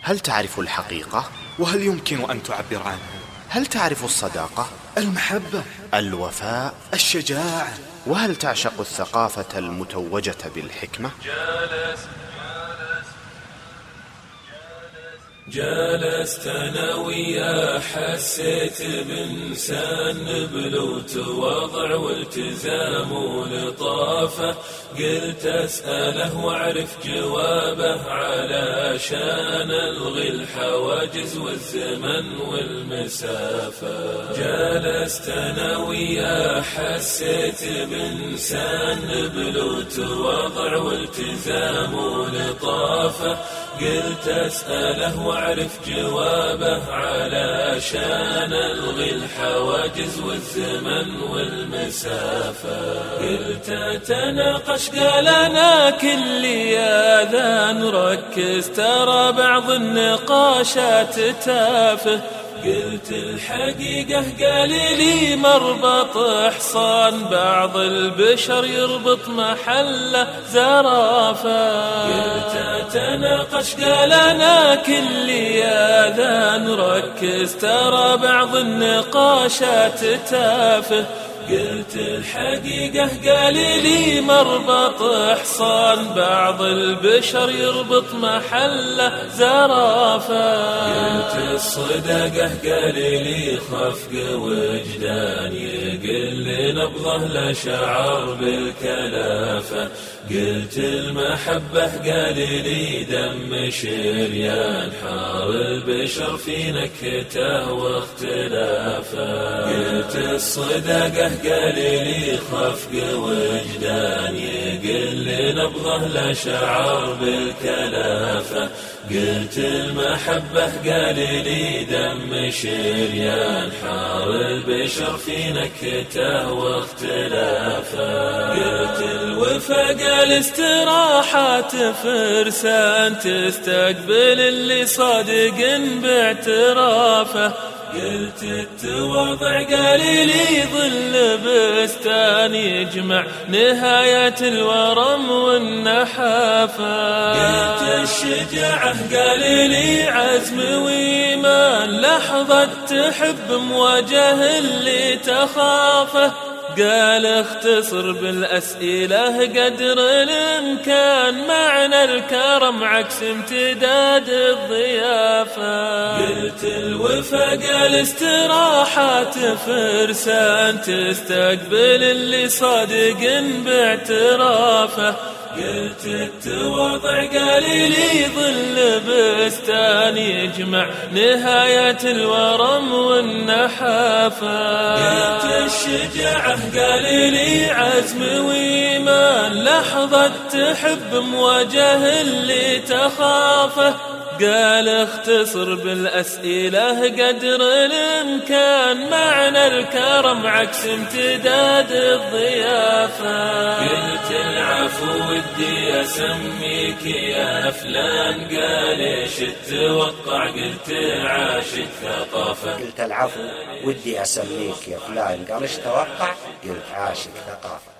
هل تعرف الحقيقة؟ وهل يمكن أن تعبر عنها؟ هل تعرف الصداقة؟ المحبة؟ الوفاء؟ الشجاعة؟ وهل تعشق الثقافة المتوجة بالحكمة؟ جالست أنا وياه حسيت بإنسان بلوت وضع والتزام ولطافة، قلت أسأله وأعرف جوابه علشان ألغي الحواجز والزمن والمسافة. جالست أنا وياه حسيت بإنسان بلوت وضع والتزام ولطافة، قلت أسأله وأعرف جوابه علشان ألغي الحواجز والزمن والمسافة. قلت تناقش قال أنا كل آذان ركز ترى بعض النقاشات تافه، قلت الحقيقة قال لي مربط حصان بعض البشر يربط محله زرافة. قلت تناقش قال أنا كل آذان ركز ترى بعض النقاشات تافه، قلت الحقيقة قال لي مربط حصان بعض البشر يربط محله زرافة. قلت الصدقة قال لي خفق وجدان يقل نبضه لا شعر بالكلافة، قلت المحبة قال لي دم شريان حار البشر في نكته واختلافه. قلت الصدقة قال لي خفق وجدان يقل نبضه لا شعر بالكلافة، قلت المحبة قال لي دم شريان حار البشر في نكته واختلافه. قلت الوفا قال استراحات فرسان تستقبل اللي صادق باعترافه، قلت التواضع قال لي ظل بستان يجمع نهاية الورم والنحافة. قلت الشجاعة قال لي عزم وإيمان لحظة تحب مواجه اللي تخافه، قال اختصر بالأسئلة قدر الإمكان معنى الكرم عكس امتداد الضيافة. قلت الوفا قال استراحات فرسان تستقبل اللي صادق باعترافه، قلت التواضع قال لي ظل بستان يجمع نهاية الورم والنحافة. قلت الشجاعة قال لي عزم وإيمان لحظة تحب مواجه اللي تخافه، قال اختصر بالأسئلة قدر الإمكان معنى الكرم عكس امتداد الضيافة. قلت العفو ودي أسميك يا فلان، قال ايش تتوقع قلت عاشق ثقافة. قلت العفو ودي أسميك يا فلان، قال ايش توقع قلت عاشق ثقافة.